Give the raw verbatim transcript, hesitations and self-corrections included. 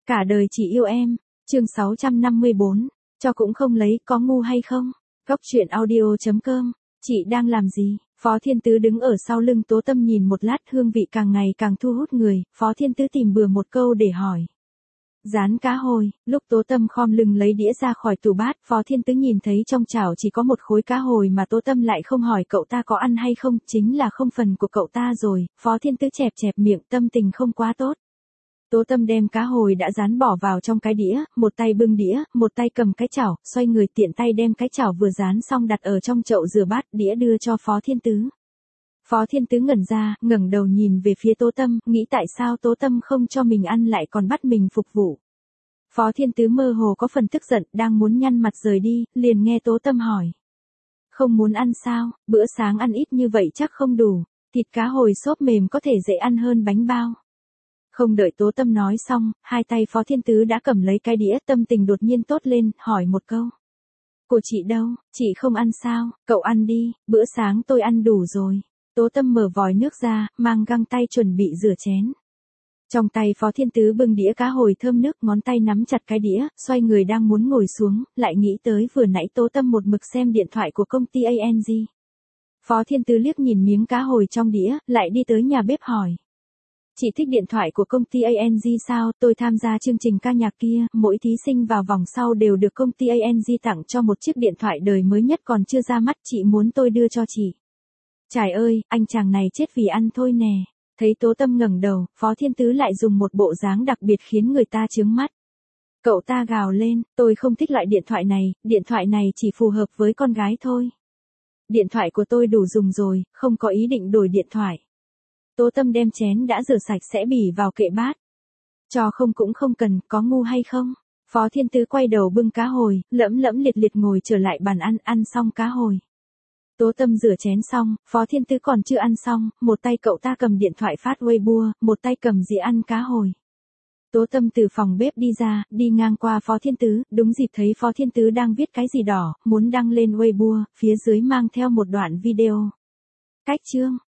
Cả đời chỉ yêu em. Chương sáu trăm năm mươi bốn. Cho cũng không lấy, có ngu hay không? Góc truyện audio chấm com. Chị đang làm gì? Phó Thiên Tứ đứng ở sau lưng Tố Tâm nhìn một lát, hương vị càng ngày càng thu hút người, Phó Thiên Tứ tìm bừa một câu để hỏi. Rán cá hồi. Lúc Tố Tâm khom lưng lấy đĩa ra khỏi tủ bát, Phó Thiên Tứ nhìn thấy trong chảo chỉ có một khối cá hồi mà Tố Tâm lại không hỏi cậu ta có ăn hay không, chính là không phần của cậu ta rồi. Phó Thiên Tứ chẹp chẹp miệng, tâm tình không quá tốt. Tố Tâm đem cá hồi đã rán bỏ vào trong cái đĩa, một tay bưng đĩa, một tay cầm cái chảo, xoay người tiện tay đem cái chảo vừa rán xong đặt ở trong chậu rửa bát, đĩa đưa cho Phó Thiên Tứ. Phó Thiên Tứ ngẩn ra, ngẩng đầu nhìn về phía Tố Tâm, nghĩ tại sao Tố Tâm không cho mình ăn lại còn bắt mình phục vụ. Phó Thiên Tứ mơ hồ có phần tức giận, đang muốn nhăn mặt rời đi, liền nghe Tố Tâm hỏi. Không muốn ăn sao, bữa sáng ăn ít như vậy chắc không đủ, thịt cá hồi xốp mềm có thể dễ ăn hơn bánh bao. Không đợi Tố Tâm nói xong, hai tay Phó Thiên Tứ đã cầm lấy cái đĩa, tâm tình đột nhiên tốt lên, hỏi một câu. Của chị đâu, chị không ăn sao, cậu ăn đi, bữa sáng tôi ăn đủ rồi. Tố Tâm mở vòi nước ra, mang găng tay chuẩn bị rửa chén. Trong tay Phó Thiên Tứ bưng đĩa cá hồi thơm nước, ngón tay nắm chặt cái đĩa, xoay người đang muốn ngồi xuống, lại nghĩ tới vừa nãy Tố Tâm một mực xem điện thoại của công ty a en giê. Phó Thiên Tứ liếc nhìn miếng cá hồi trong đĩa, lại đi tới nhà bếp hỏi. Chị thích điện thoại của công ty a en giê sao? Tôi tham gia chương trình ca nhạc kia, mỗi thí sinh vào vòng sau đều được công ty a en giê tặng cho một chiếc điện thoại đời mới nhất còn chưa ra mắt, chị muốn tôi đưa cho chị. Trời ơi, anh chàng này chết vì ăn thôi nè. Thấy Tố Tâm ngẩng đầu, Phó Thiên Tứ lại dùng một bộ dáng đặc biệt khiến người ta chướng mắt. Cậu ta gào lên, tôi không thích loại điện thoại này, điện thoại này chỉ phù hợp với con gái thôi. Điện thoại của tôi đủ dùng rồi, không có ý định đổi điện thoại. Tố Tâm đem chén đã rửa sạch sẽ bỉ vào kệ bát. Cho không cũng không cần, có ngu hay không? Phó Thiên Tứ quay đầu bưng cá hồi, lẫm lẫm liệt liệt ngồi trở lại bàn ăn, ăn xong cá hồi. Tố Tâm rửa chén xong, Phó Thiên Tứ còn chưa ăn xong, một tay cậu ta cầm điện thoại phát Weibo, một tay cầm dĩa ăn cá hồi. Tố Tâm từ phòng bếp đi ra, đi ngang qua Phó Thiên Tứ, đúng dịp thấy Phó Thiên Tứ đang viết cái gì đỏ, muốn đăng lên Weibo, phía dưới mang theo một đoạn video. Cách chương.